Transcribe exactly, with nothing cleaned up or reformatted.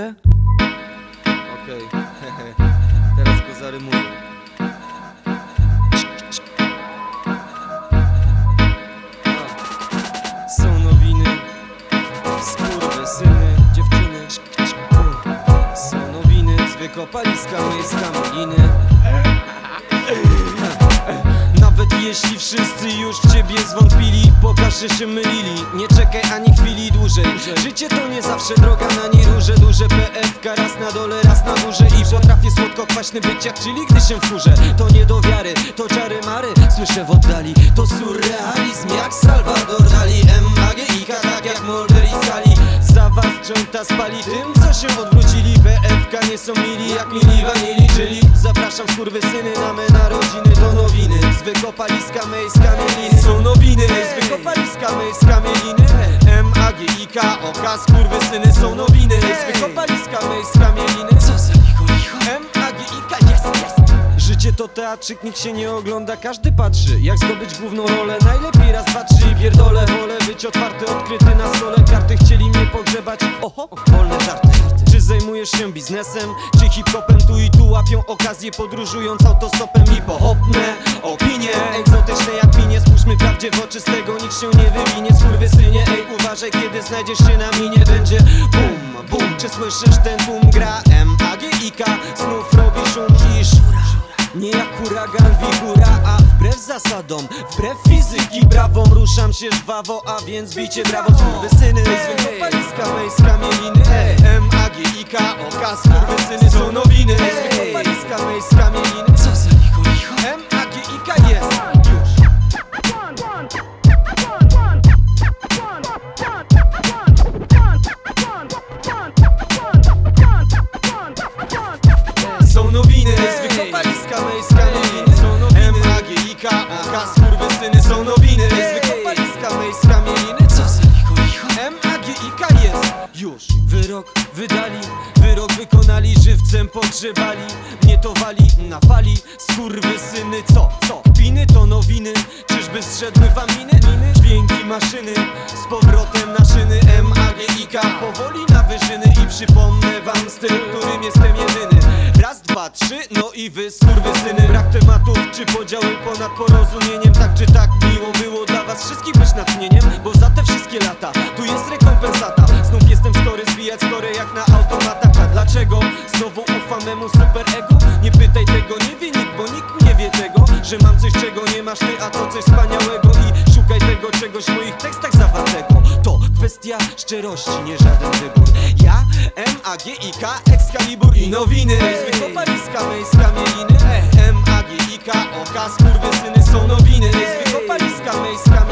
Okej, okay. Teraz go zarymuję. Są nowiny, skurwysyny, dziewczyny. Są nowiny z wykopaliska miejska Maliny. Nawet jeśli wszyscy już w ciebie zwątpili, pokaż, że się mylili. Nie czekaj ani chwili dłużej. Życie to nie zawsze droga na niej róże. Duże P F K, raz na dole, raz na górze. I potrafię słodko-kwaśny być jak chili, gdy się wkurzę. To nie do wiary, to czary mary. Słyszę w oddali, to surrealizm jak Salvador Dali. M A G I K, tak jak Mulder i Scully. Za was jointa spali tym, co się odwrócili. P F K nie są mili jak mili wanili. Czyli zapraszam skurwysyny na me narodziny. To nowiny z wykopaliska miejska Mieliny. Są nowiny z wykopaliska miejska Mieliny. M A G I K, oka skurwysyny. Są nowiny z wykopaliska miejska Mieliny. Co za licho, licho? M A G I K, jest, jest. Życie to teatrzyk, nikt się nie ogląda, każdy patrzy jak zdobyć główną rolę. Najlepiej raz, dwa, trzy i pierdolę. Wolę być otwarty, odkryty na stole. Karty chcieli mnie pogrzebać, oho, wolne żarty. Czy zajmujesz się biznesem, czy hip-hopem? Tu i tu łapią okazję, podróżując autostopem. I pochopne opinie, egzotyczne jak minie. Spójrzmy prawdzie w oczy, z tego nikt się nie wywinie. Skurwysynie, ej, uważaj, kiedy znajdziesz się na minie. Będzie bum, bum, czy słyszysz ten tłum? Gra M A G I K, znów robi szum i szura. Nie jak huragan, wihura, a wbrew zasadom, wbrew fizyki brawom ruszam się żwawo, a więc bicie brawo. Skurwysyny, z wykopaliska miejska Mieliny. M A G I K, oka skurwysyny. Są nowiny z wykopaliska miejska Mieliny. Co za licho, licho? M A G I K jest już. Są nowiny z wykopaliska miejska Mieliny. M A G I K, oka skurwysyny. Są nowiny z wykopaliska miejska Mieliny. Co za licho, licho? M A G I K jest już. Wyrok wydali, wyrok wykonali, żywcem pogrzebali. Mnie to wali na fali, skurwysyny. Co, co? Piny to nowiny, czyżby zszedły wam miny? Dźwięki maszyny, z powrotem na szyny. M A G I K powoli na wyżyny. I przypomnę wam styl, którym jestem jedyny. Raz, dwa, trzy, no i wy skurwysyny. Brak tematów czy podziały ponad porozumieniem. Tak czy tak miło było dla was wszystkich być natchnieniem. Bo za te wszystkie lata tu jest rekompensata. Znów jestem skory, zbijać skorę jak na automatach. A dlaczego znowu ufam memu super ego? Nie pytaj tego, nie wie nikt, bo nikt nie wie tego, że mam coś, czego nie masz ty, a to coś wspaniałego. I szukaj tego czegoś w moich tekstach zawartego. To kwestia szczerości, nie żaden wybór. Ja, M A G I K, Excalibur i nowiny z wykopaliska miejska Mieliny. M A G I K, oka skurwysyny. Są nowiny z wykopaliska miejska Mieliny.